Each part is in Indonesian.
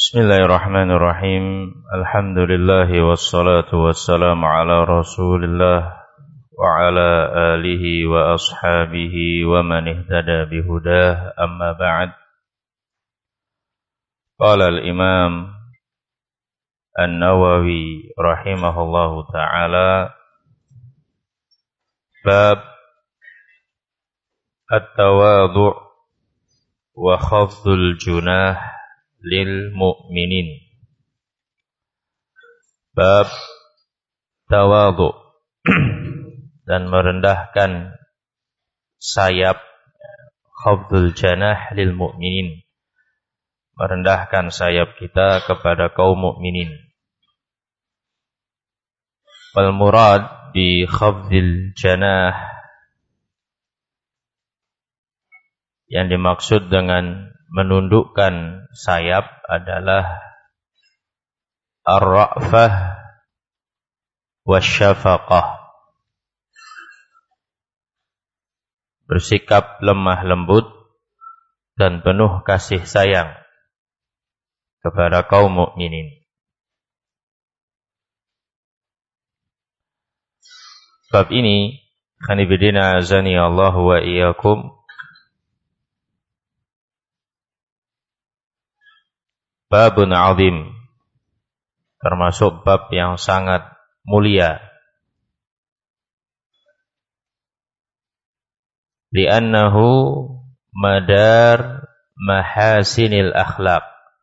Bismillahirrahmanirrahim. Alhamdulillah wassalatu wassalamu ala Rasulillah wa ala alihi wa ashabihi wa man ihtada bihudah, amma ba'd. Qala al-Imam An-Nawawi rahimahullahu ta'ala, bab at-tawadhu' wa khafdul junah lil mu'minin. Bab tawadhu dan merendahkan sayap, khafdul janah lil mu'minin, merendahkan sayap kita kepada kaum mukminin. Wal murad bi khafdil janah, yang dimaksud dengan menundukkan sayap adalah ar-ra'fah wasyafaqah, bersikap lemah lembut dan penuh kasih sayang kepada kaum mukminin. Bab ini, khanibidina azani Allah wa iyyakum, babun azim, termasuk bab yang sangat mulia. Li'annahu madar mahasinil akhlaq,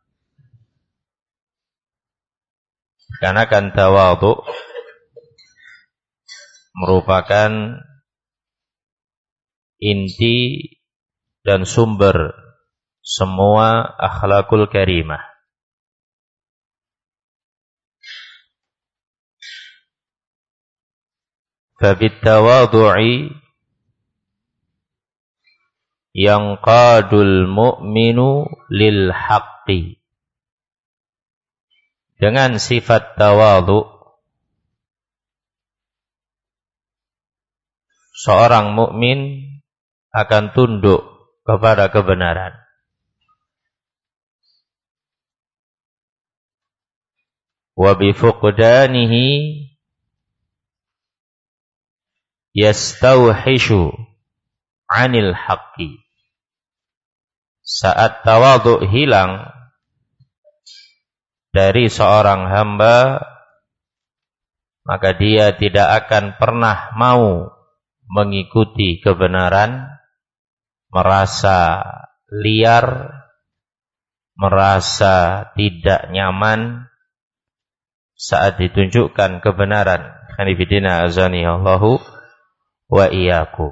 karena kan tawadhu merupakan inti dan sumber semua akhlakul karimah. Fabit tawadhu'i yanqadul mu'minu lil haqqi, dengan sifat tawadhu seorang mukmin akan tunduk kepada kebenaran. Wa bi fuqdanihi yastawhishu 'anil haqqi, saat tawadhu hilang dari seorang hamba, maka dia tidak akan pernah mau mengikuti kebenaran, merasa liar, merasa tidak nyaman saat ditunjukkan kebenaran. Khanifidina azani Allahu wa iyyakum.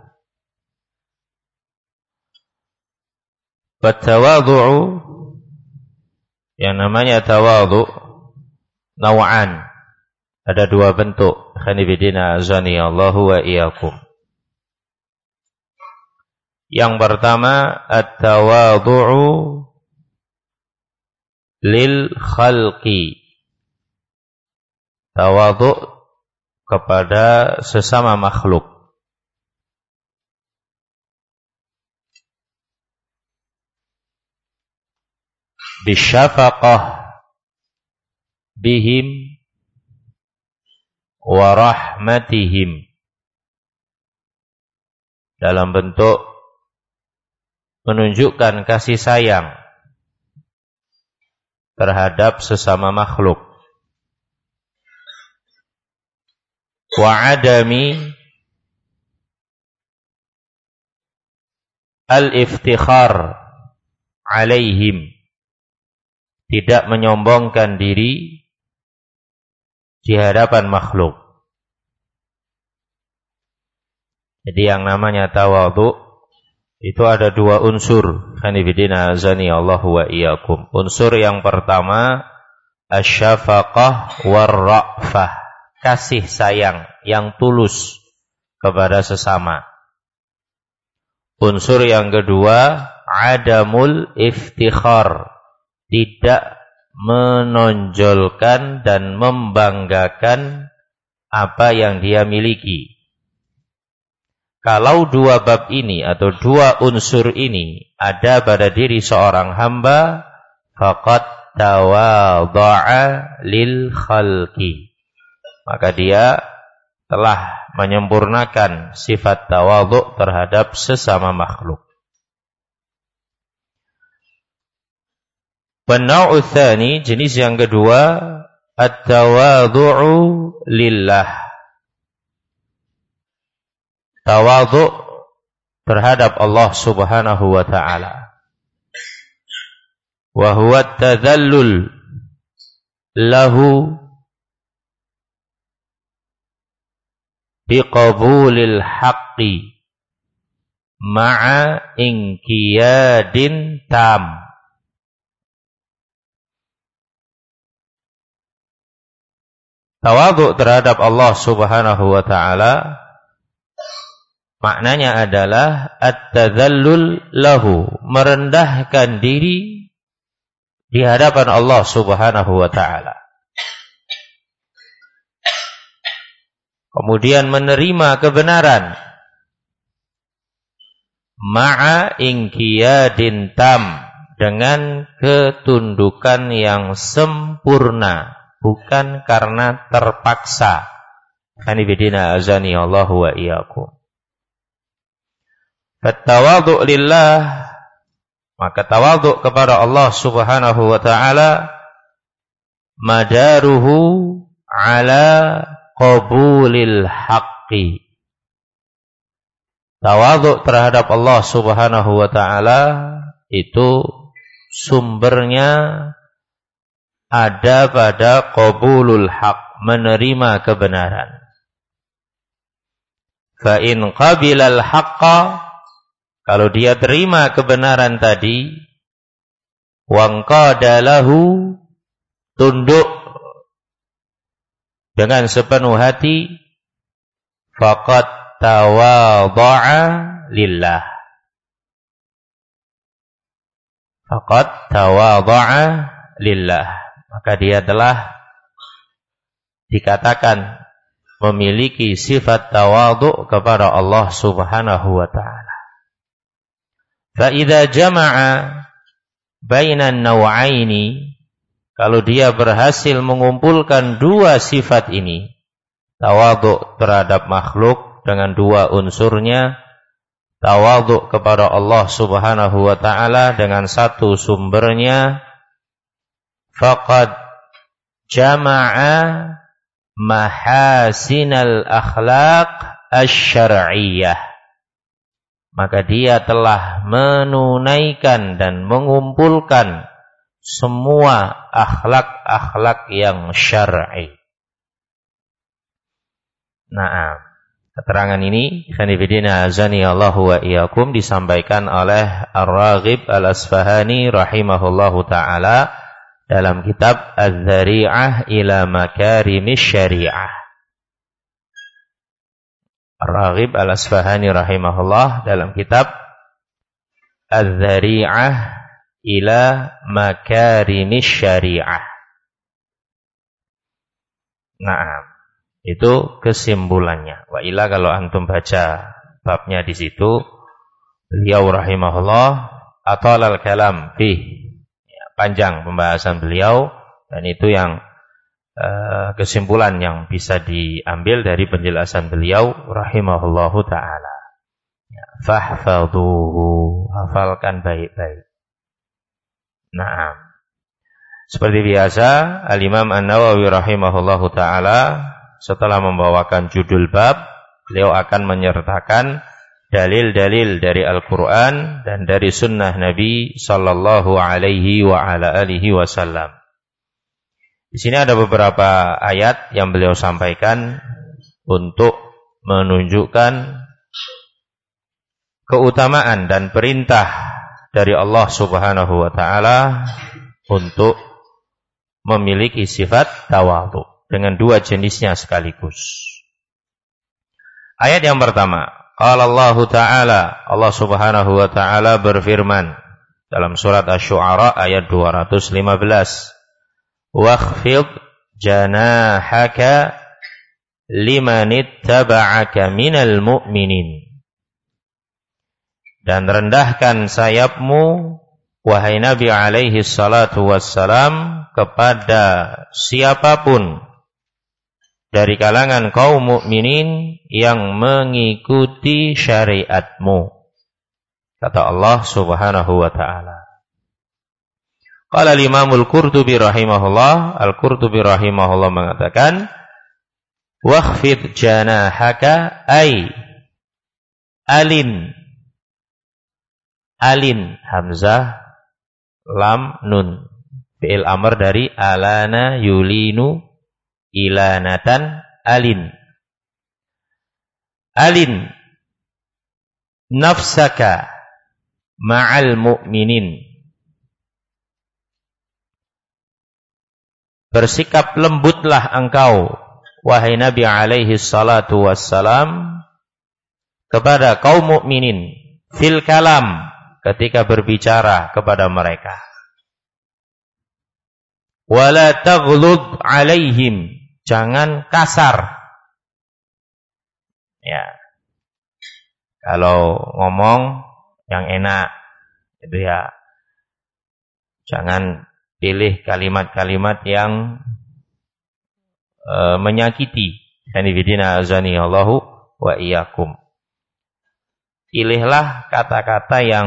Tawadhu, yang namanya tawadhu naw'an, ada dua bentuk. Khanifidina azani Allahu wa iyyakum. Yang pertama, at-tawadhu'u lil khalqi, tawadhu kepada sesama makhluk. Bisyafaqah bihim wa rahmatihim, dalam bentuk menunjukkan kasih sayang terhadap sesama makhluk. Wa adami al-iftikhar alaihim, tidak menyombongkan diri di hadapan makhluk. Jadi yang namanya tawadhu itu ada dua unsur. Khanifidina azani Allahu wa iyyakum. Unsur yang pertama, asyafaqah war-ra'fah, kasih sayang yang tulus kepada sesama. Unsur yang kedua, adamul iftikhar, tidak menonjolkan dan membanggakan apa yang dia miliki. Kalau dua bab ini atau dua unsur ini ada pada diri seorang hamba, faqad tawadha'a lil khalqi. Maka dia telah menyempurnakan sifat tawadhu terhadap sesama makhluk. An-naw'u tsani, jenis yang kedua, at-tawadhu'u lillah. Tawadhu terhadap Allah Subhanahu wa ta'ala. Wa huwa at-tadhallul lahu biqabulil haqqi ma'a inqiyadin tam. Tawadhu terhadap Allah Subhanahu wa ta'ala maknanya adalah at-tadhallul lahu, merendahkan diri di hadapan Allah Subhanahu wa ta'ala. Kemudian menerima kebenaran ma'a inqiyadin tam, dengan ketundukan yang sempurna, bukan karena terpaksa. Kanibidina azani Allah wa iyyakum. At-tawadhu lillah, maka tawadhu kepada Allah Subhanahu wa ta'ala madaruhu ala qabulil haqqi. Tawadhu terhadap Allah Subhanahu wa ta'ala itu sumbernya ada pada qabulul haq, menerima kebenaran. Fa in qabilal haqqa, kalau dia terima kebenaran tadi, wangqada lahu, tunduk dengan sepenuh hati, faqad tawadha'a lillah. Faqad tawadha'a lillah. Maka dia telah dikatakan memiliki sifat tawadhu kepada Allah Subhanahu wa ta'ala. Fa idza jama'a bainan naw'aini, kalau dia berhasil mengumpulkan dua sifat ini, tawadhu terhadap makhluk dengan dua unsurnya, tawadhu kepada Allah Subhanahu wa ta'ala dengan satu sumbernya, faqad jama'a mahasinal akhlaq asy-syar'iyyah, maka dia telah menunaikan dan mengumpulkan semua akhlak-akhlak yang syar'i. Nah, keterangan ini khanifidina azani Allahu wa iyyakum disampaikan oleh Ar-Raghib Al-Asfahani rahimahullahu ta'ala dalam kitab Az-Zari'ah ila Makarimish Syari'ah. Ar-Raghib Al-Asfahani rahimahullah dalam kitab Az-Zari'ah ila Makarimish Syari'ah. Nah, itu kesimpulannya. Wa ila kalau antum baca babnya di situ, beliau rahimahullah atalal kalam fih, panjang pembahasan beliau, dan itu yang kesimpulan yang bisa diambil dari penjelasan beliau rahimahullahu ta'ala. Fahfadhuhu, hafalkan baik-baik. Nah, seperti biasa Al-Imam An-Nawawi rahimahullahu ta'ala setelah membawakan judul bab, beliau akan menyertakan dalil-dalil dari Al-Quran dan dari sunnah Nabi sallallahu alaihi wa ala alihi wasallam. Di sini ada beberapa ayat yang beliau sampaikan untuk menunjukkan keutamaan dan perintah dari Allah Subhanahu wa ta'ala untuk memiliki sifat tawadhu dengan dua jenisnya sekaligus. Ayat yang pertama, qala Allah Ta'ala, Allah Subhanahu wa ta'ala berfirman dalam surat Asy-Syu'ara ayat 215, wakhfid janahaka limanittaba'aka minal mu'minin, dan rendahkan sayapmu wahai Nabi alaihi salatu wassalam, kepada siapapun dari kalangan kaum mukminin yang mengikuti syariatmu. Kata Allah Subhanahu wa ta'ala. Qala al-Imam al-Qurtubi rahimahullah, Al-Qurtubi rahimahullah mengatakan, wakhfid janahaka ay alin. Alin, hamzah, lam, nun. Fi'il amr dari alana yulinu ilanatan, alin. Alin nafsaka ma'al mu'minin. Bersikap lembutlah engkau, wahai Nabi alaihi salatu wassalam, kepada kaum mukminin fil kalam, ketika berbicara kepada mereka. Wala taghlud alaihim, jangan kasar. Ya. Kalau ngomong yang enak itu ya, jangan pilih kalimat-kalimat yang menyakiti. Hanifidina azani Allahu wa iyyakum. Pilihlah kata-kata yang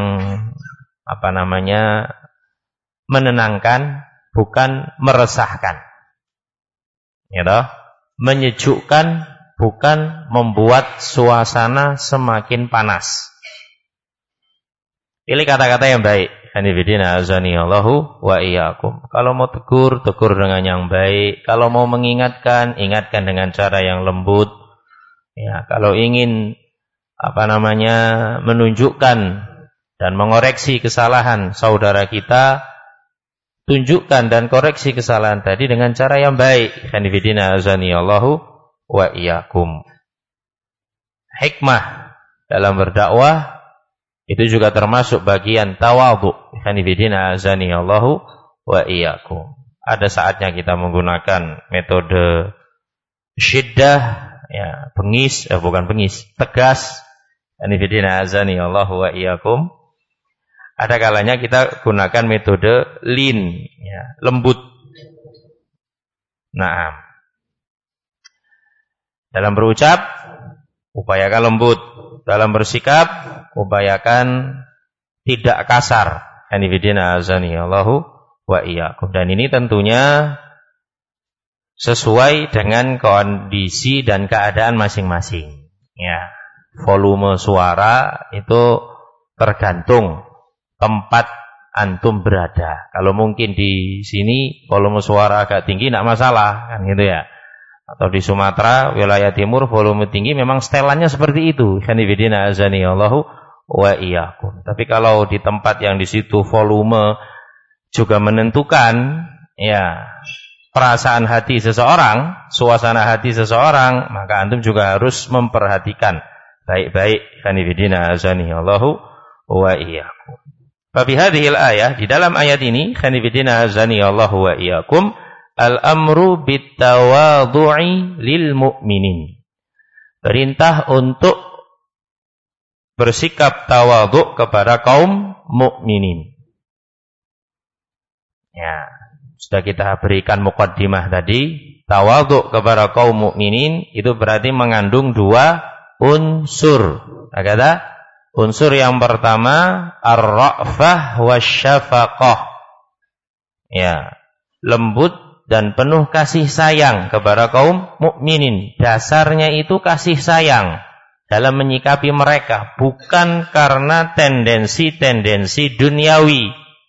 menenangkan, bukan meresahkan. Ya toh? Menyejukkan, bukan membuat suasana semakin panas. Pilih kata-kata yang baik. Hanifidina azani Allahu wa iyyakum. Kalau mau tegur, tegur dengan yang baik. Kalau mau mengingatkan, ingatkan dengan cara yang lembut. Ya, kalau ingin menunjukkan dan mengoreksi kesalahan saudara kita, tunjukkan dan koreksi kesalahan tadi dengan cara yang baik. Hanifidina azani Allahu wa iyyakum. Hikmah dalam berdakwah itu juga termasuk bagian tawadhu. Hanifidina azani Allahu wa iyyakum. Ada saatnya kita menggunakan metode syiddah, ya, tegas. Hanifidina azani Allahu wa iyyakum. Ada kalanya kita gunakan metode lin, ya, lembut. Nah, dalam berucap upayakan lembut, dalam bersikap upayakan tidak kasar. Hanifidina azani Allahu wa iyyakum. Dan ini tentunya sesuai dengan kondisi dan keadaan masing-masing. Ya, volume suara itu tergantung tempat antum berada. Kalau mungkin di sini volume suara agak tinggi tidak masalah, kan gitu ya. Atau di Sumatera wilayah timur volume tinggi memang setelannya seperti itu. Hanifidina azani Allahu wa iyyakum. Tapi kalau di tempat yang di situ volume juga menentukan, ya, perasaan hati seseorang, suasana hati seseorang, maka antum juga harus memperhatikan baik-baik. Hanifidina azani Allahu wa iyyakum. Fa fi hadhil ayah, di dalam ayat ini, hanifidina azani Allahu wa iyyakum, al-amru bitawadhu'i lil mu'minin. Perintah untuk bersikap tawadhu kepada kaum mukminin. Ya, sudah kita berikan muqaddimah tadi. Tawadhu kepada kaum mukminin itu berarti mengandung dua unsur. Kata unsur yang pertama ar-ra'fah wasyafaqah. Ya, lembut dan penuh kasih sayang kepada kaum mukminin. Dasarnya itu kasih sayang dalam menyikapi mereka, bukan karena tendensi-tendensi duniawi.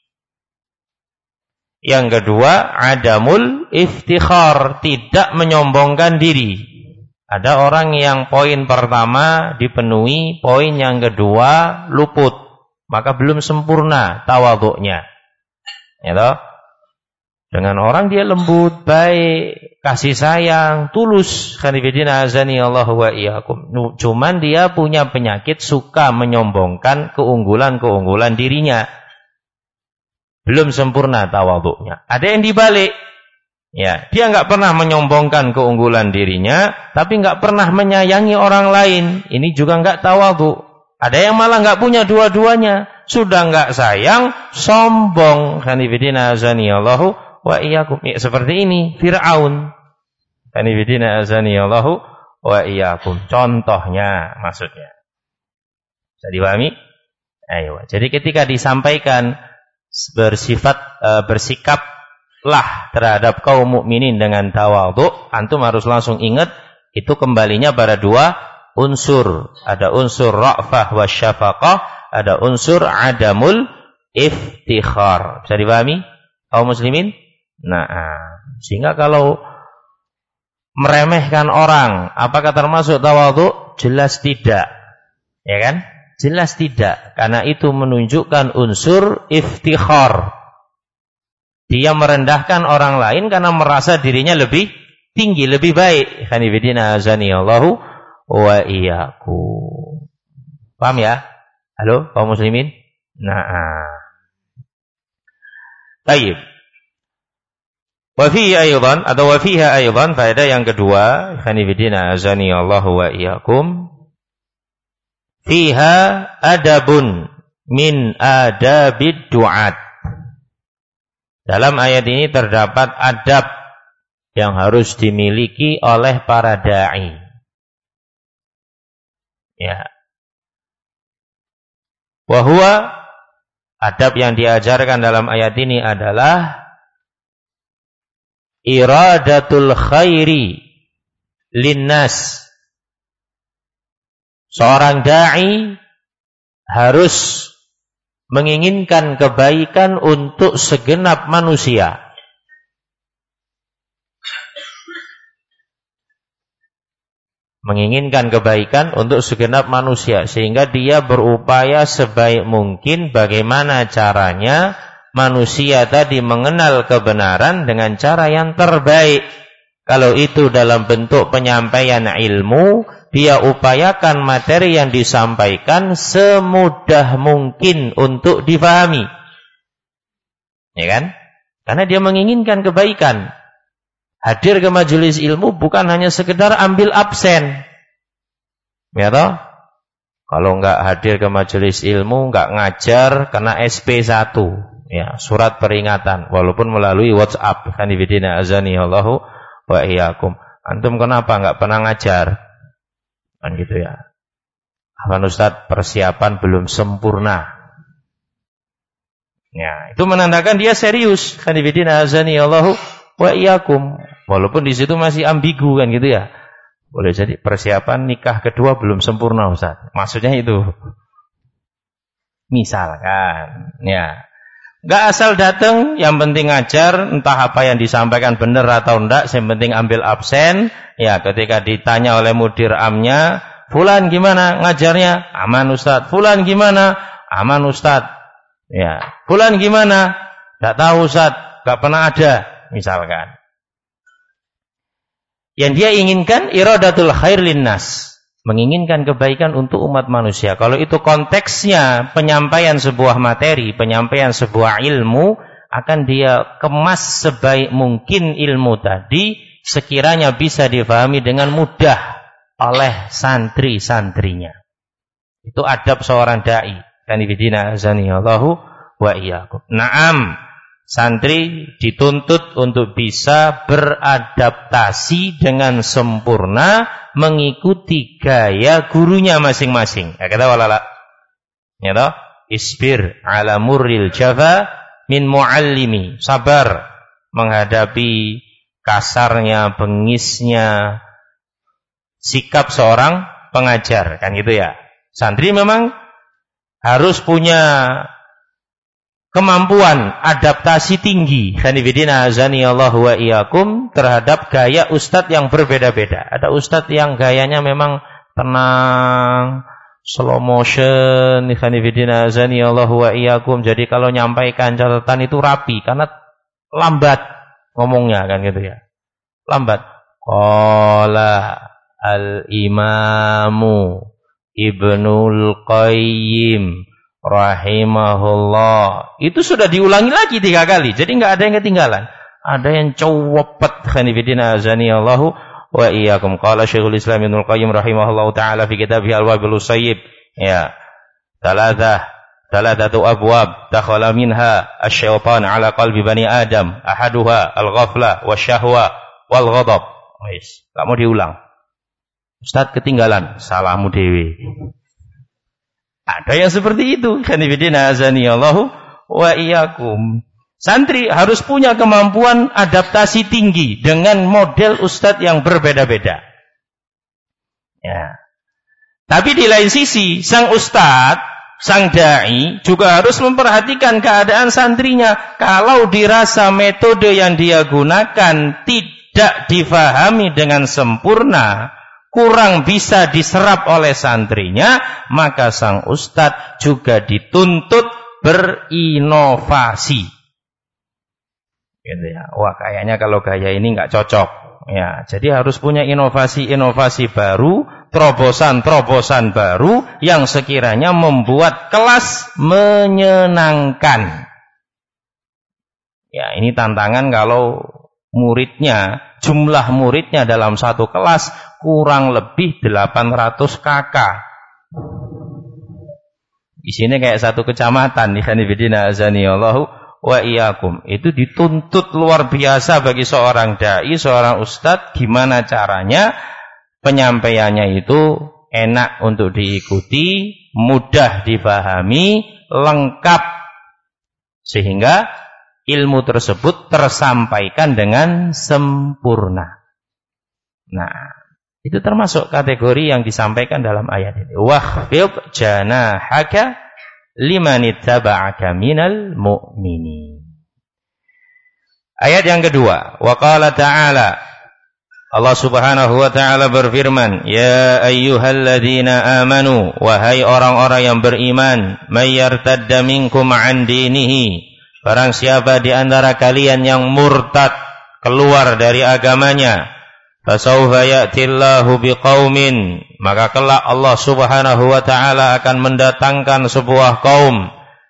Yang kedua, adamul iftikhar, tidak menyombongkan diri. Ada orang yang poin pertama dipenuhi, poin yang kedua luput, maka belum sempurna tawadhu'nya. Ya toh? Dengan orang dia lembut, baik, kasih sayang, tulus. Hanifidina azani Allahu wa iyyakum. Cuman dia punya penyakit suka menyombongkan keunggulan-keunggulan dirinya. Belum sempurna tawadhu'nya. Ada yang dibalik. Ya, dia enggak pernah menyombongkan keunggulan dirinya, tapi enggak pernah menyayangi orang lain. Ini juga enggak tawadhu. Ada yang malah enggak punya dua-duanya. sudah enggak sayang, sombong. Khanifidina azaniyallahu wa iyyakum. Ya, seperti ini Fir'aun. Khanifidina azaniyallahu wa iyyakum. Contohnya maksudnya. Bisa dipahami? Ayo. Jadi ketika disampaikan bersikaplah terhadap kaum mukminin dengan tawadhu, antum harus langsung ingat itu kembalinya pada dua unsur. Ada unsur ra'fah wa syafaqah, ada unsur adamul iftikhar. Bisa dipahami kaum muslimin? Nah, sehingga kalau meremehkan orang, apakah termasuk tawadhu? Jelas tidak. Ya kan? Jelas tidak, karena itu menunjukkan unsur iftikhar. Dia merendahkan orang lain karena merasa dirinya lebih tinggi, lebih baik. Khanifidina azaniyallahu wa iyyakum. Paham ya? Halo, kaum muslimin? Nah. Baik. Wa fihi aydan atau wa fiha aydan, faedah yang kedua, khanifidina azaniyallahu wa iyyakum. Fiha adabun min adabid du'at. Dalam ayat ini terdapat adab yang harus dimiliki oleh para da'i. Ya. Wa huwa, adab yang diajarkan dalam ayat ini adalah iradatul khairi linnas. Seorang da'i harus menginginkan kebaikan untuk segenap manusia. Menginginkan kebaikan untuk segenap manusia, sehingga dia berupaya sebaik mungkin bagaimana caranya manusia tadi mengenal kebenaran dengan cara yang terbaik. Kalau itu dalam bentuk penyampaian ilmu, dia upayakan materi yang disampaikan semudah mungkin untuk difahami. Ya kan? Karena dia menginginkan kebaikan. Hadir ke majelis ilmu bukan hanya sekedar ambil absen. Ya toh? Kalau enggak hadir ke majelis ilmu, enggak ngajar, kena SP1. Ya, surat peringatan. Walaupun melalui WhatsApp. Khanifidina azaniyallahu wa iyyakum. Antum kenapa enggak pernah ngajar? Kan gitu ya. Afwan Ustaz, persiapan belum sempurna. Ya, itu menandakan dia serius. Khanifidina azaniyallahu wa iyyakum. Walaupun di situ masih ambigu kan gitu ya. Boleh jadi persiapan nikah kedua belum sempurna Ustaz. Maksudnya itu. Misalkan, ya. Enggak asal datang, yang penting ngajar, entah apa yang disampaikan benar atau enggak, yang penting ambil absen. Ya, ketika ditanya oleh mudir amnya, fulan gimana ngajarnya? Aman Ustaz. Fulan gimana? Aman Ustaz. Ya, fulan gimana? Enggak tahu Ustaz, enggak pernah ada, misalkan. Yang dia inginkan iradatul khair linnas, menginginkan kebaikan untuk umat manusia. Kalau itu konteksnya penyampaian sebuah materi, penyampaian sebuah ilmu, akan dia kemas sebaik mungkin ilmu tadi, sekiranya bisa difahami dengan mudah oleh santri-santrinya. Itu adab seorang dai. Kanifidina azaniyallahu wa iyyakum. Naam, santri dituntut untuk bisa beradaptasi dengan sempurna mengikuti gaya gurunya masing-masing. Ya kata walala. Ya toh? Isbir ala murril jafa min muallimi. Sabar menghadapi kasarnya, bengisnya sikap seorang pengajar, kan gitu ya. Santri memang harus punya kemampuan adaptasi tinggi, khanifidina azaniyallahu wa iyyakum, terhadap gaya ustadz yang berbeda-beda. Ada ustadz yang gayanya memang tenang, slow motion, khanifidina azaniyallahu wa iyyakum. Jadi kalau nyampaikan catatan itu rapi, karena lambat ngomongnya, kan gitu ya. Lambat. Qala al-imamu Ibnul Qayyim rahimahullah. Itu sudah diulangi lagi 3 kali. Jadi enggak ada yang ketinggalan. Ada yang cowopet, khanifidina azaniyallahu wa iyyakum. Qala Syekhul Islam Ibnul Qayyim rahimahullah taala fi kitabih Al-Wabilus Sayyib. Ya. Thalathah thalathatu abwab dakhala minha asy-syaitan ala qalbi bani Adam, ahaduha al-ghaflah wasyahwa wal ghadab. Wis, enggak mau diulang. Ustaz ketinggalan, salahmu dewe. Ada yang seperti itu. Khanifidina azanillahu wa iyyakum. Santri harus punya kemampuan adaptasi tinggi dengan model ustadz yang berbeda-beda. Ya. Tapi di lain sisi, sang ustadz, sang dai juga harus memperhatikan keadaan santrinya. Kalau dirasa metode yang dia gunakan tidak difahami dengan sempurna, kurang bisa diserap oleh santrinya, maka sang ustadz juga dituntut berinovasi. Gitu ya. Wah, kayaknya kalau gaya ini nggak cocok. Ya, jadi harus punya inovasi-inovasi baru, terobosan-terobosan baru yang sekiranya membuat kelas menyenangkan. Ya, ini tantangan kalau jumlah muridnya dalam satu kelas kurang lebih 800 kakak. Di sini kayak satu kecamatan, ikhwanifidina azanillahu wa iyyakum. Itu dituntut luar biasa bagi seorang dai, seorang ustadz, gimana caranya penyampaiannya itu enak untuk diikuti, mudah difahami, lengkap, sehingga ilmu tersebut tersampaikan dengan sempurna. Nah, itu termasuk kategori yang disampaikan dalam ayat ini. Wakhfid janahaka liman ittaba'aka minal mu'minin. Ayat yang kedua, wa qala ta'ala, Allah Subhanahu wa ta'ala berfirman, ya ayyuhalladzina amanu, wahai orang-orang yang beriman, may yartadda minkum 'an dinihi, barang siapa di antara kalian yang murtad keluar dari agamanya, fasawfa ya'tillahu biqaumin, maka kelak Allah Subhanahu wa ta'ala akan mendatangkan sebuah kaum,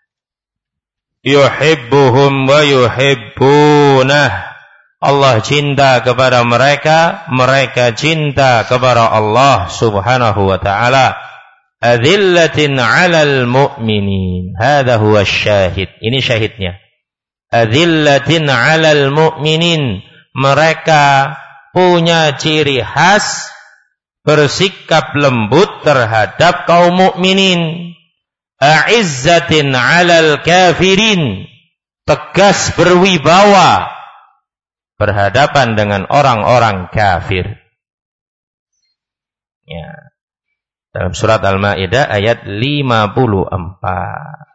yuhibbuhum wa yuhibbunah, Allah cinta kepada mereka, mereka cinta kepada Allah Subhanahu wa ta'ala. Adzillatin 'alal mu'minin, hadza huwa syahid, ini syahidnya. Adzillatin 'alal mu'minin, mereka punya ciri khas bersikap lembut terhadap kaum mukminin. A'izzatin 'alal kafirin, tegas berwibawa berhadapan dengan orang-orang kafir. Ya. Dalam surat Al-Maidah ayat 54.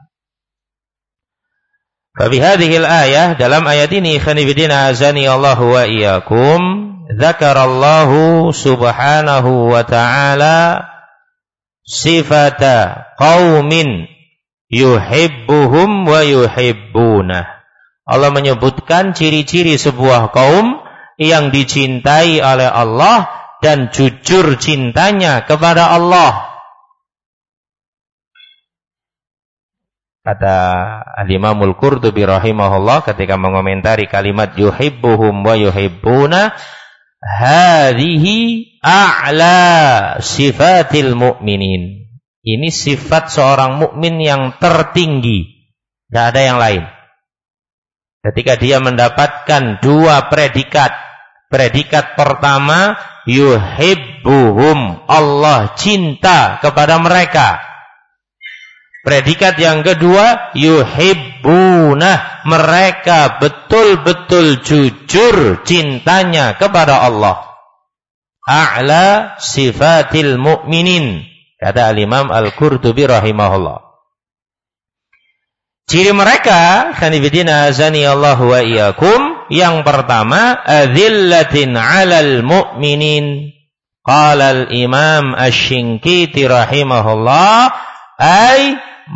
Fabi hadhil ayah, dalam ayat ini khanifidina azani Allahu wa iyyakum, dzakarallahu subhanahu wa ta'ala sifata qaumin yuhibbuhum wa yuhibbunah. Allah menyebutkan ciri-ciri sebuah kaum yang dicintai oleh Allah dan jujur cintanya kepada Allah. Kata Al-Imamul Qurtubi rahimahullah ketika mengomentari kalimat yuhibbuhum wa yuhibbuna, hadhihi a'la sifatil mu'minin. Ini sifat seorang mukmin yang tertinggi, tidak ada yang lain. Ketika dia mendapatkan dua predikat. Predikat pertama, yuhibbuhum, Allah cinta kepada mereka. Predikat yang kedua, yuhibbunah, mereka betul-betul jujur cintanya kepada Allah. A'la sifatil mu'minin, kata Al-Imam Al-Qurtubi rahimahullah. Ciri mereka, khanifidina azani Allah wa iyyakum, yang pertama, adzillatin 'alal mu'minin. Qala al-Imam Asy-Syinkiti rahimahullah, ay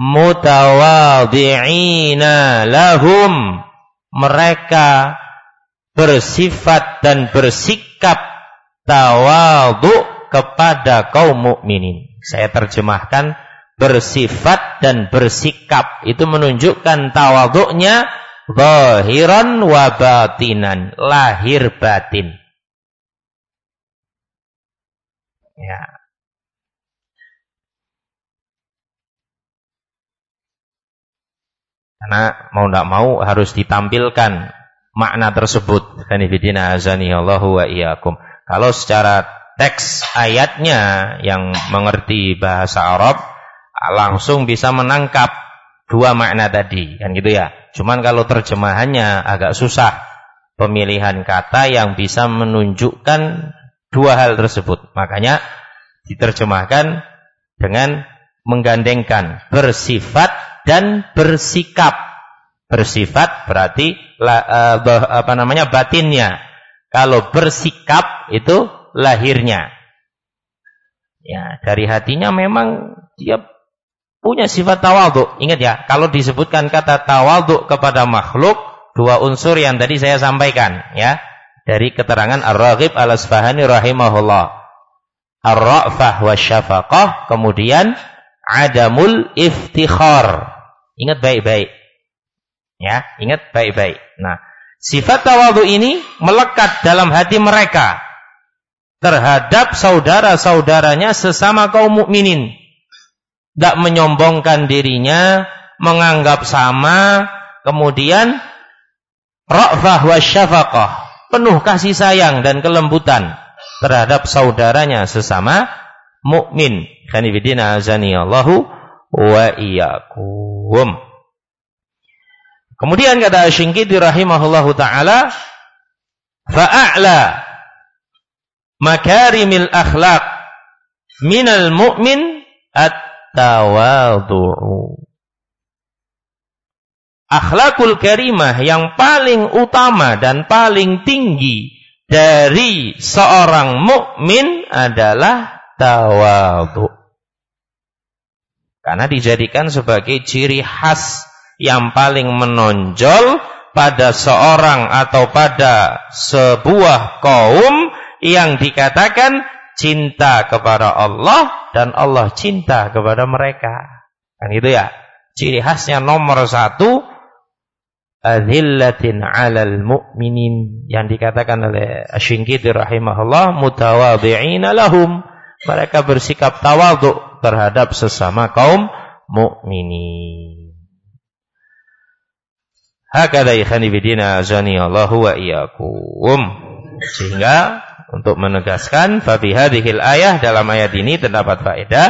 mutawadhi'ina lahum, mereka bersifat dan bersikap tawadhu kepada kaum mukminin. Saya terjemahkan, bersifat dan bersikap itu menunjukkan tawadhu'nya zahiran wa batinan, lahir batin. Ya. Karena mau tidak mau harus ditampilkan makna tersebut. Kanifidina azani Allahu wa iyyakum. Kalau secara teks ayatnya yang mengerti bahasa Arab langsung bisa menangkap dua makna tadi, kan gitu ya. Cuman kalau terjemahannya agak susah. Pemilihan kata yang bisa menunjukkan dua hal tersebut. Makanya diterjemahkan dengan menggandengkan bersifat dan bersikap. Bersifat berarti batinnya. Kalau bersikap itu lahirnya. Ya, dari hatinya memang dia punya sifat tawadhu. Ingat ya, kalau disebutkan kata tawadhu kepada makhluk, dua unsur yang tadi saya sampaikan ya. Dari keterangan Ar-Raghib Al-Asfahani rahimahullah. Ar-ra'fah wasyafaqah, kemudian adamul iftikhar. Ingat baik-baik. Ya, ingat baik-baik. Nah, sifat tawadhu ini melekat dalam hati mereka terhadap saudara-saudaranya sesama kaum mukminin. Tidak menyombongkan dirinya, menganggap sama, kemudian ra'fah wasyafaqah, penuh kasih sayang dan kelembutan terhadap saudaranya sesama mukmin. Khanifidina azani Allahu wa iyyakum. Kemudian kata Asy-Shinqiti rahimahullahu taala, fa'a'la makarimil akhlaq minal mu'min at-tawadhu. Akhlakul karimah yang paling utama dan paling tinggi dari seorang mukmin adalah tawadhu. Karena dijadikan sebagai ciri khas yang paling menonjol pada seorang atau pada sebuah kaum yang dikatakan cinta kepada Allah dan Allah cinta kepada mereka. Kan itu ya. Ciri khasnya nomor satu, adzillatin 'alal mu'minin, yang dikatakan oleh Asy-Shinqiti rahimahullah, mutawadhi'ina lahum. Mereka bersikap tawadhu terhadap sesama kaum mukminin. Hakadha ikhani bidina azani Allahu wa iyyakum. Sehingga untuk menegaskan fa bi hadhil ayah, dalam ayat ini terdapat faedah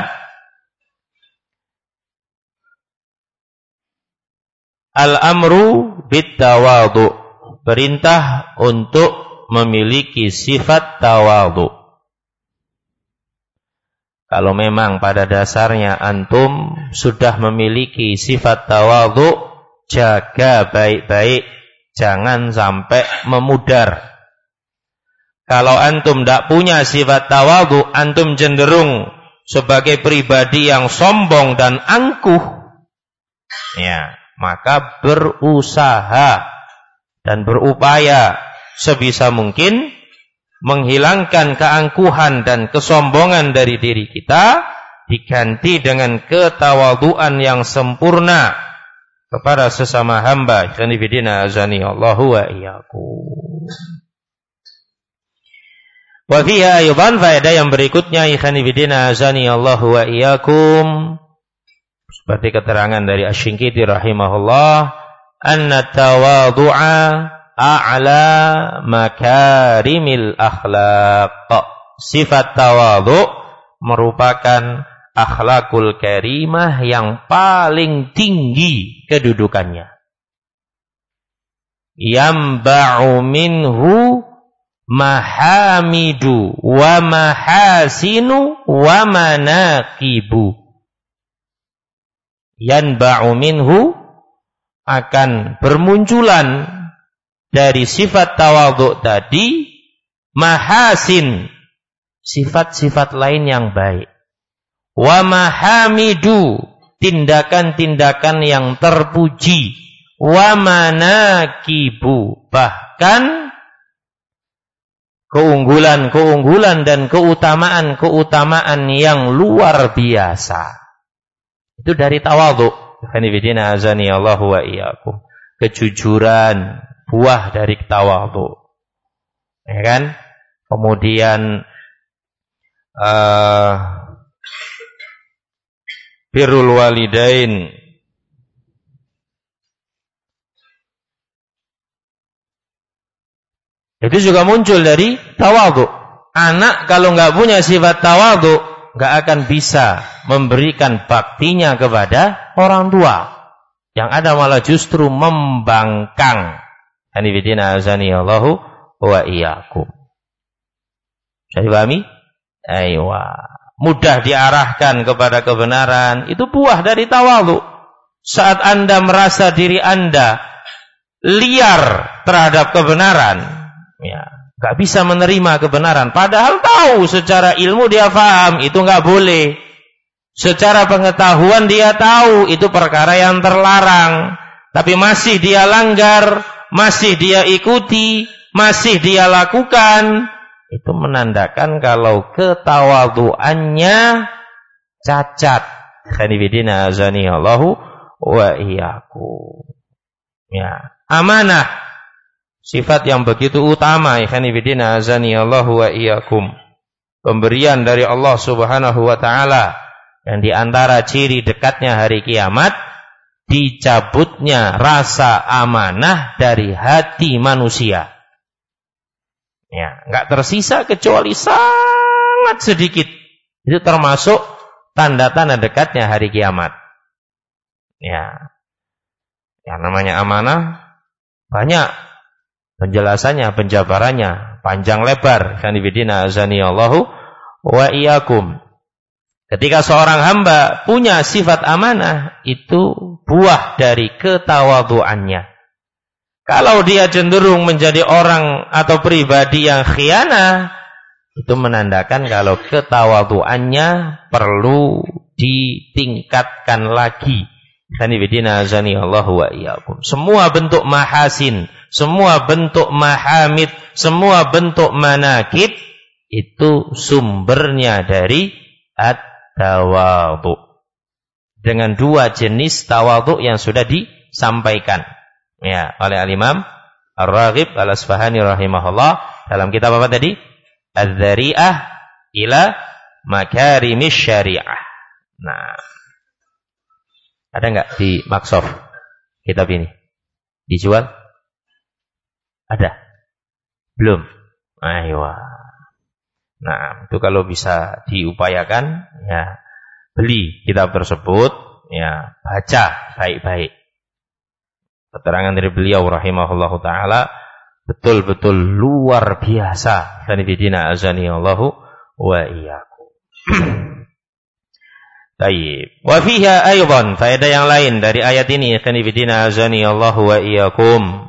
al-amru bit-tawadhu, perintah untuk memiliki sifat tawadhu. Kalau memang pada dasarnya antum sudah memiliki sifat tawadhu, jaga baik-baik, jangan sampai memudar. Kalau antum tidak punya sifat tawadhu, antum cenderung sebagai pribadi yang sombong dan angkuh, ya, maka berusaha dan berupaya sebisa mungkin menghilangkan keangkuhan dan kesombongan dari diri kita, diganti dengan ketawadhuan yang sempurna kepada sesama hamba. Kanifidina azani Allahu wa iyyakum. Wa fiha aydan, faedah yang berikutnya, kanifidina azani Allahu wa iyyakum, seperti keterangan dari Asy-Shinqiti rahimahullah, anna tawadhu'a a'la makarimil akhlaq. Sifat tawadhu merupakan akhlakul karimah yang paling tinggi kedudukannya. Yamba'u minhu mahamidu wa mahasinu wa manaqibu. Yanba'u minhu, akan bermunculan dari sifat tawadhu tadi mahasin, sifat-sifat lain yang baik, wa mahamidu, tindakan-tindakan yang terpuji, wa manaqibu, bahkan keunggulan-keunggulan dan keutamaan-keutamaan yang luar biasa. Itu dari tawadhu. Kanifidina azani Allahu wa iyyakum. Kejujuran, buah dari tawadhu. Ya kan? Kemudian birrul walidain, Itu juga muncul dari tawadhu. Anak kalau nggak punya sifat tawadhu, nggak akan bisa memberikan baktinya kepada orang tua. Yang ada malah justru membangkang. Hanifidina azani Allahu wa iyyakum. Bisa dipahami? Aywa. Mudah diarahkan kepada kebenaran, itu buah dari tawadhu. Saat Anda merasa diri Anda liar terhadap kebenaran, ya, nggak bisa menerima kebenaran, padahal tahu secara ilmu dia paham itu nggak boleh. Secara pengetahuan dia tahu itu perkara yang terlarang, tapi masih dia langgar, masih dia ikuti, masih dia lakukan. Itu menandakan kalau ketawadhuannya cacat. Khanifidina azani Allahu wa iyyakum. Ya, amanah sifat yang begitu utama. Khanifidina azani Allahu wa iyyakum. Pemberian dari Allah Subhanahu wa taala, yang di antara ciri dekatnya hari kiamat, dicabutnya rasa amanah dari hati manusia. Ya, enggak tersisa kecuali sangat sedikit. Itu termasuk tanda-tanda dekatnya hari kiamat. Ya. Yang namanya amanah banyak penjelasannya, penjabarannya, panjang lebar. Khanifidina azani Allahu wa iyyakum. Ketika seorang hamba punya sifat amanah, itu buah dari ketawadhuannya. Kalau dia cenderung menjadi orang atau pribadi yang khianah, itu menandakan kalau ketawadhuannya perlu ditingkatkan lagi. Khanifidina azani Allahu wa iyyakum. Semua bentuk mahasin, semua bentuk mahamid, semua bentuk manakib, itu sumbernya dari at-tawadhu. Dengan dua jenis tawadhu yang sudah disampaikan, ya, oleh Al-Imam Ar-Raghib Al-Asfahani rahimahullah dalam kitab apa tadi? Az-Zari'ah ila Makarimis Syari'ah. Nah, ada enggak di Maksov kitab ini? Dijual? Ada? Belum? Ayo. Nah, itu kalau bisa diupayakan, ya, beli kitab tersebut, ya, baca baik-baik. Keterangan dari beliau rahimahullahu ta'ala betul-betul luar biasa. Khanifidina azani Allahu wa iyyakum. Baik. Wa fiha aydan, faedah yang lain dari ayat ini. Khanifidina azani Allahu wa iyyakum.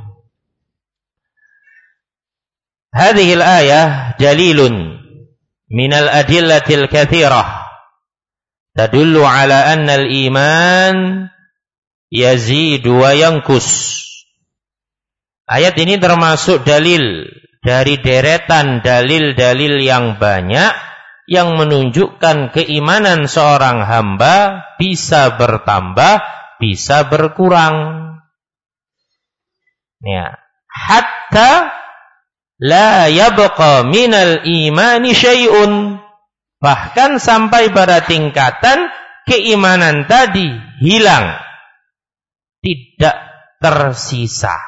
Hadhihi al-ayah dalilun minal adillatil katsirah tadullu ala anna al-iman yazidu wa yankus. Ayat ini termasuk dalil dari deretan dalil-dalil yang banyak yang menunjukkan keimanan seorang hamba bisa bertambah, bisa berkurang. Ya, hatta la yabqa minal imani syai'un. Bahkan sampai pada tingkatan keimanan tadi hilang, tidak tersisa.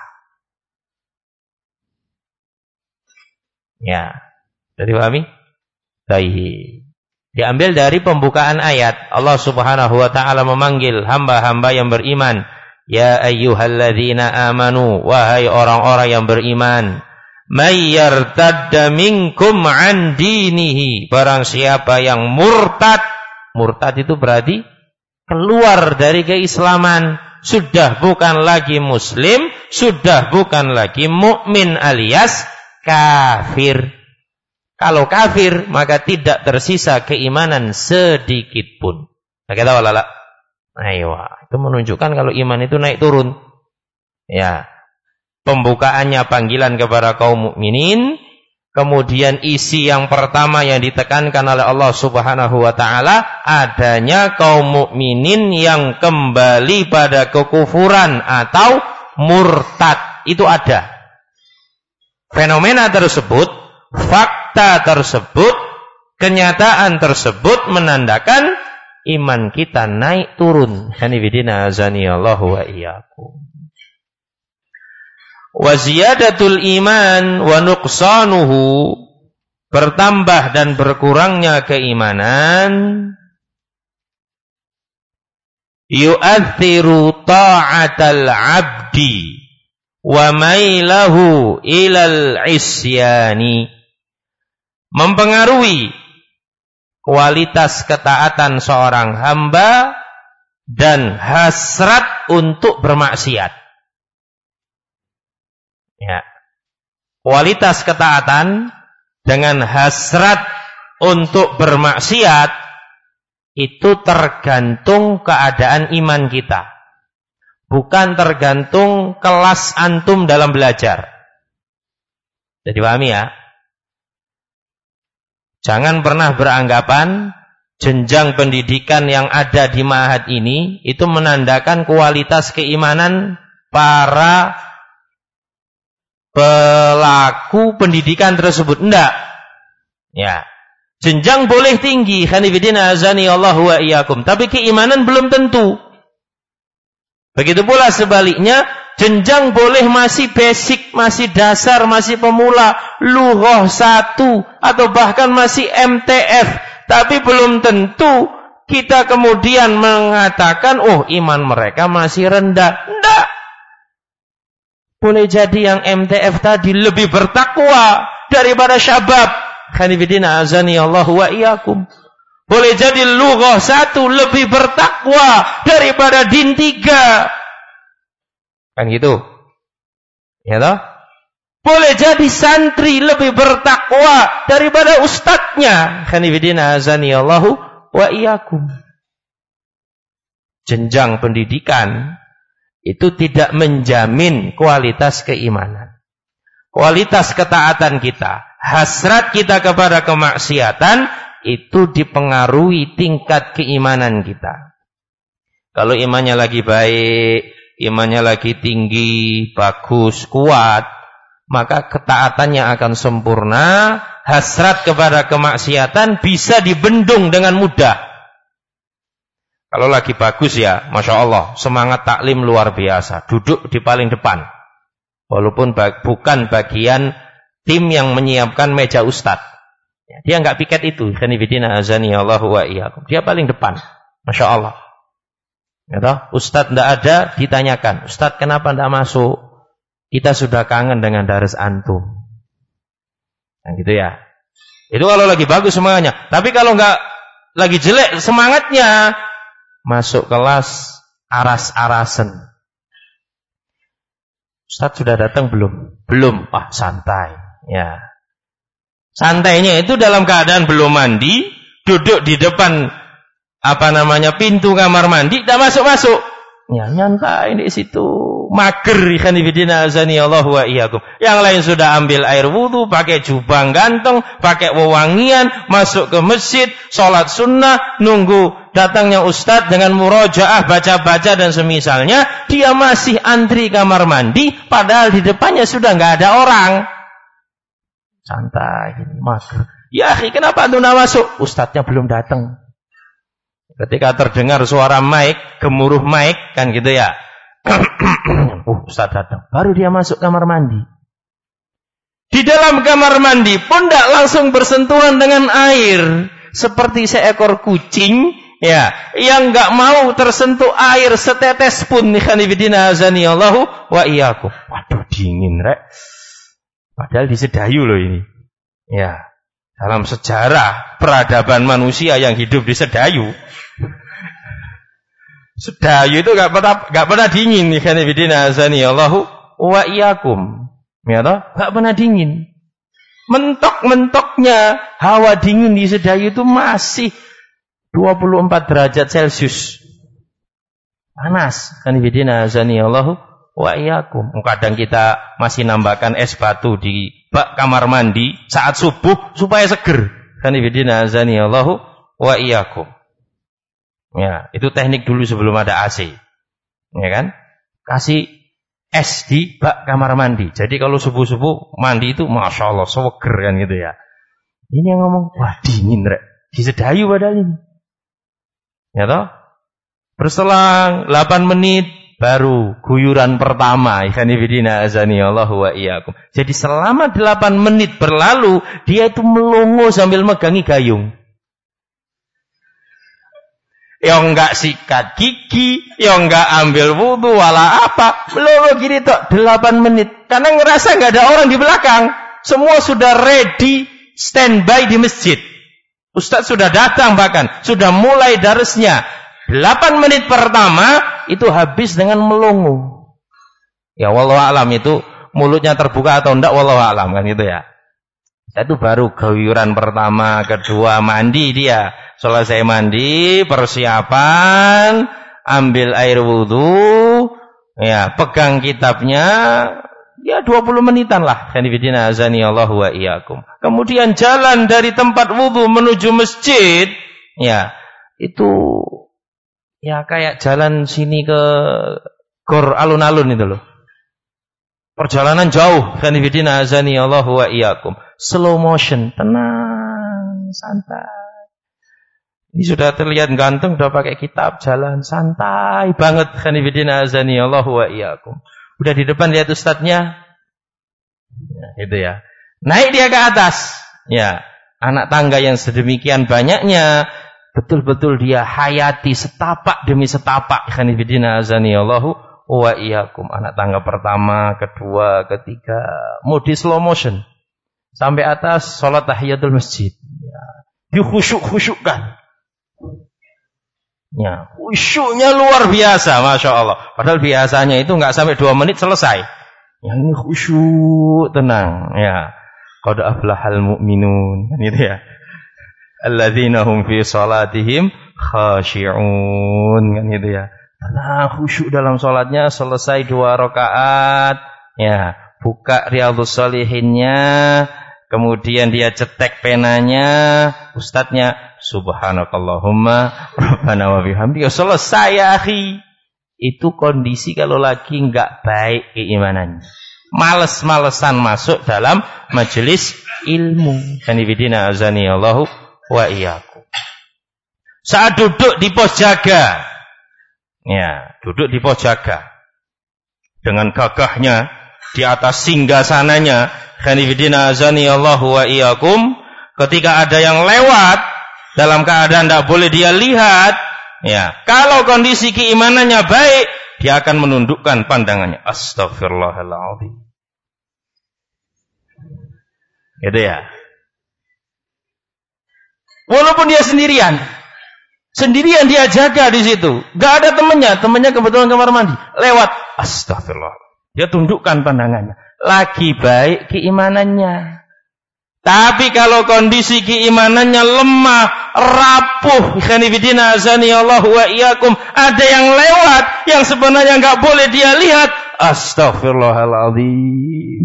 Ya, jadi pahami? Baik. Diambil dari pembukaan ayat. Allah Subhanahu wa taala memanggil hamba-hamba yang beriman, ya ayyuhalladzina amanu, wahai orang-orang yang beriman, may yartadda minkum an dinihi, barang siapa yang murtad. Murtad itu berarti keluar dari keislaman, sudah bukan lagi muslim, sudah bukan lagi mukmin alias kafir. Kalau kafir maka tidak tersisa keimanan sedikit pun. Kita tahu lala. Ayo, itu menunjukkan kalau iman itu naik turun. Ya. Pembukaannya panggilan kepada kaum mukminin, kemudian isi yang pertama yang ditekankan oleh Allah Subhanahu wa taala adanya kaum mukminin yang kembali pada kekufuran atau murtad. Itu ada. Fenomena tersebut, fakta tersebut, kenyataan tersebut menandakan iman kita naik turun. Hanifidina azani Allahu wa iyyakum. Wa ziyadatul iman wa nuqsanuhu, bertambah dan berkurangnya keimanan, yu'athiru ta'atal abdi wa mailahu ilal isyani, mempengaruhi kualitas ketaatan seorang hamba dan hasrat untuk bermaksiat. Ya. Kualitas ketaatan dengan hasrat untuk bermaksiat itu tergantung keadaan iman kita. Bukan tergantung kelas antum dalam belajar. Jadi pahami ya. Jangan pernah beranggapan jenjang pendidikan yang ada di ma'had ini itu menandakan kualitas keimanan para pelaku pendidikan tersebut. Enggak. Ya. Jenjang boleh tinggi, khanifidina azani Allah wa iyyakum, tapi keimanan belum tentu. Begitu pula sebaliknya, jenjang boleh masih basic, masih dasar, masih pemula, lughah 1 atau bahkan masih MTF, tapi belum tentu kita kemudian mengatakan, oh iman mereka masih rendah. Enggak. Boleh jadi yang MTF tadi lebih bertakwa daripada syabab. Khanifidina azani Allah wa iyyakum. Boleh jadi lughah 1 lebih bertakwa daripada din 3. Kan gitu. Ya toh? Boleh jadi santri lebih bertakwa daripada ustadznya. Khanifidina azani Allah wa iyyakum. Jenjang pendidikan itu tidak menjamin kualitas keimanan. Kualitas ketaatan kita, hasrat kita kepada kemaksiatan, itu dipengaruhi tingkat keimanan kita. Kalau imannya lagi baik, imannya lagi tinggi, bagus, kuat, maka ketaatannya akan sempurna, hasrat kepada kemaksiatan bisa dibendung dengan mudah. Kalau lagi bagus ya, Masya Allah, semangat taklim luar biasa. Duduk di paling depan. Walaupun bukan bagian tim yang menyiapkan meja ustadz. Dia enggak piket itu. Khanifidina azani Allahu wa iyyakum. Dia paling depan. Masya Allah. Ya toh? Ustadz enggak ada, ditanyakan. Ustadz kenapa enggak masuk? Kita sudah kangen dengan daris antum. Nah gitu ya. Itu kalau lagi bagus semangatnya. Tapi kalau enggak lagi jelek semangatnya, masuk kelas aras-arasen. Ustaz sudah datang belum? Belum. Ah, santai. Ya. Santainya itu dalam keadaan belum mandi, duduk di depan pintu kamar mandi, tidak masuk-masuk. Ya, nyantai di situ. Mager khanifidina azani Allah wa iyyakum. Yang lain sudah ambil air wudu, pakai jubah gantung, pakai wewangian, masuk ke masjid, sholat sunnah, nunggu datangnya ustadz dengan murojaah, baca-baca dan semisalnya. Dia masih antri kamar mandi, padahal di depannya sudah nggak ada orang. Santai, mager. Ya, kenapa anda masuk? Ustadznya belum datang. Ketika terdengar suara mic, gemuruh mic, kan gitu ya. Ustaz datang. Baru dia masuk kamar mandi. Di dalam kamar mandi pun tidak langsung bersentuhan dengan air. Seperti seekor kucing, ya, yang nggak mau tersentuh air setetes pun. Khanifidina azani Allahu wa iyyakum. Waduh, dingin, rek. Padahal di Sedayu loh ini. Ya, dalam sejarah peradaban manusia yang hidup di Sedayu. Sedayu itu gak pernah dingin nih kan ibidina azani Allahu wa iyyakum. Ya toh? Gak pernah dingin. Mentok-mentoknya hawa dingin di Sedayu itu masih 24 derajat Celcius. Panas kan ibidina azani Allahu wa iyyakum. Kadang kita masih nambahkan es batu di bak kamar mandi saat subuh supaya seger. Kan ibidina azani Allahu wa iyyakum. Ya, itu teknik dulu sebelum ada AC. Ya kan? Kasih es di bak kamar mandi. Jadi kalau subuh-subuh mandi itu Masya Allah, seger kan gitu ya. Ini yang ngomong, wah dingin rek. Di Sedayu padahal ini. Ya toh? Berselang 8 menit, baru guyuran pertama. Ikhwan fillah azanillahu wa iyyakum. Jadi selama 8 menit berlalu, dia itu melongo sambil megangi gayung. Ya enggak sikat gigi, ya enggak ambil wudu wala apa, melongo gini tok 8 menit. Karena ngerasa enggak ada orang di belakang. Semua sudah ready, standby di masjid. Ustaz sudah datang bahkan, sudah mulai darasnya. 8 menit pertama itu habis dengan melongo. Ya wallahu alam itu mulutnya terbuka atau enggak wallahu alam kan itu ya. Itu baru guyuran pertama, kedua mandi dia. Selesai mandi, persiapan, ambil air wudu, ya, pegang kitabnya, ya 20 menitan lah. Khanifidina azani Allah wa iyyakum. Kemudian jalan dari tempat wudu menuju masjid, ya, itu ya kayak jalan sini ke gor alun-alun itu loh. Perjalanan jauh. Khanifidina azani Allah wa iyyakum. Slow motion, tenang, santai. Ini sudah terlihat ganteng, sudah pakai kitab, jalan santai banget. Khanifidina azani Allah wa iyyakum. Udah di depan lihat ustadznya. Ya, itu ya. Naik dia ke atas. Ya, anak tangga yang sedemikian banyaknya, betul-betul dia hayati setapak demi setapak. Khanifidina azani Allah wa iyyakum. Anak tangga pertama, kedua, ketiga, mode slow motion. Sampai atas salat tahiyatul masjid. Ya, dikhusyuk-khusyukkan. Ya, khusyuknya luar biasa, Masya Allah. Padahal biasanya itu enggak sampai 2 menit selesai. Yang ini khusyuk, tenang. Ya, qad aflahal mu'minun. Kan itu ya. Alladzina hum fi salatihim khashi'un. Kan itu ya. Tenang, khusyuk dalam salatnya, selesai 2 rakaat. Ya, buka Riyadhus Shalihinnya. Kemudian dia cetek penanya, ustadznya, subhanakallahumma rabbana wa bihamdika, selesai ya akhi. Itu kondisi kalau lagi enggak baik keimanannya. Males-malesan masuk dalam majelis ilmu. Khanifidina azani Allahu wa iyyakum. Saat duduk di pos jaga. Ya, duduk di pos jaga. Dengan gagahnya di atas singgasananya. Khanifidina azani Allahu wa iyyakum. Ketika ada yang lewat dalam keadaan tidak boleh dia lihat, ya, kalau kondisi keimanannya baik, dia akan menundukkan pandangannya. Astaghfirullahaladzim. Gitu ya. Walaupun dia sendirian dia jaga di situ, nggak ada temannya kebetulan kamar mandi, lewat, astagfirullah. Dia tundukkan pandangannya. Lagi baik keimanannya. Tapi kalau kondisi keimanannya lemah, rapuh, khanifidina azani Allah wa iyyakum, ada yang lewat yang sebenarnya enggak boleh dia lihat, astaghfirullahaladzim.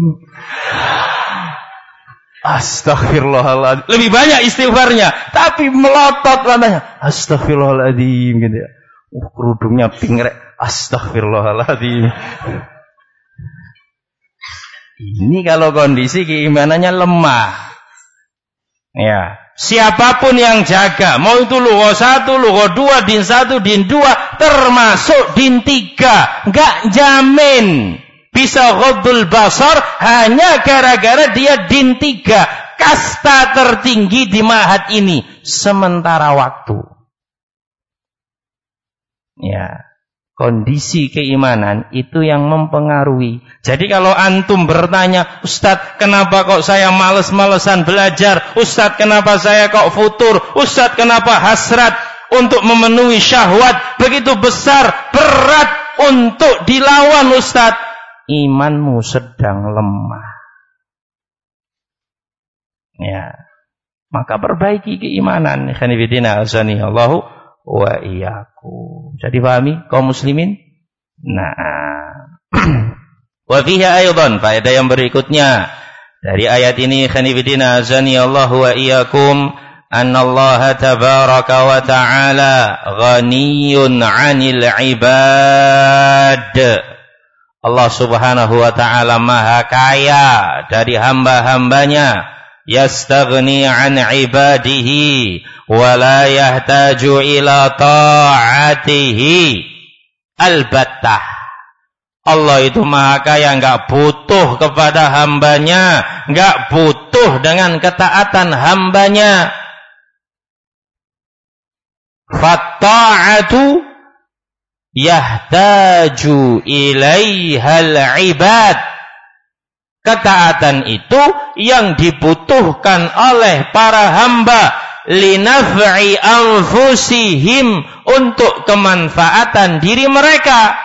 Astaghfirullahaladzim. Lebih banyak istighfarnya, tapi melotot katanya, astaghfirullahaladzim gitu ya. Kerudungnya pingrek, astaghfirullahaladzim. Ini kalau kondisi keimanannya lemah. Ya, siapapun yang jaga, mau itu lugha 1, lugha 2, din 1, din 2, termasuk din 3, enggak jamin bisa ghaddul basar hanya gara-gara dia din 3, kasta tertinggi di ma'had ini sementara waktu. Ya. Kondisi keimanan itu yang mempengaruhi. Jadi kalau antum bertanya, Ustadz kenapa kok saya males-malesan belajar? Ustadz kenapa saya kok futur? Ustadz kenapa hasrat untuk memenuhi syahwat begitu besar, berat untuk dilawan Ustadz? Imanmu sedang lemah. Ya, maka perbaiki keimanan. Khanifidina azani Allahu wa iyyakum. Jadi pahami kaum muslimin? Nah. Wa fiha aidan, faedah yang berikutnya dari ayat ini, khanifidina azani Allah wa iyyakum, annallaha tabaraka wa ta'ala ghaniyun 'anil ibad. Allah Subhanahu wa ta'ala maha kaya dari hamba-hambanya. Yastaghni 'an ibadihi wa la yahtaju ila ta'atihi albattah. Allah itu maha kaya, enggak butuh kepada hambanya, enggak butuh dengan ketaatan hambanya. Fatta'atu yahtaju ilaihal ibad. Ketaatan itu yang dibutuhkan oleh para hamba linaf'i anfusihim, untuk kemanfaatan diri mereka.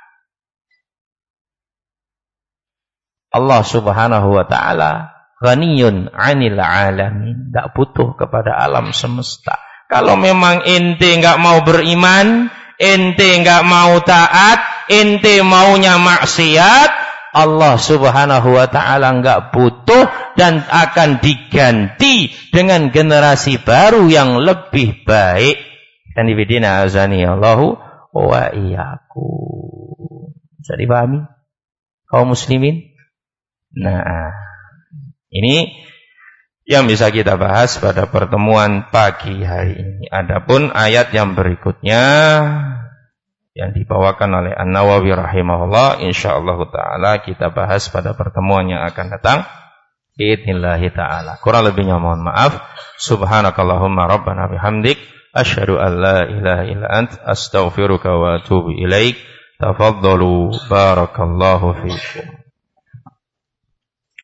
Allah Subhanahu wa taala ghaniyun 'anil 'alamin, enggak butuh kepada alam semesta. Kalau memang ente enggak mau beriman, ente enggak mau taat, ente maunya maksiat, Allah Subhanahu wa taala enggak butuh dan akan diganti dengan generasi baru yang lebih baik. Dan ibadina azani Allahu wa iyyakum. Bisa dipahami kaum muslimin? Nah, ini yang bisa kita bahas pada pertemuan pagi hari ini. Adapun ayat yang berikutnya yang dibawakan oleh An-Nawawi rahimahullah, insyaallah taala kita bahas pada pertemuan yang akan datang. Biidznillah taala. Kurang lebihnya mohon maaf. Subhanakallahumma rabbana bihamdik asyhadu an la ilaha illa ant astaghfiruka wa atubu ilaik. Tafaddalu barakallahu fiikum.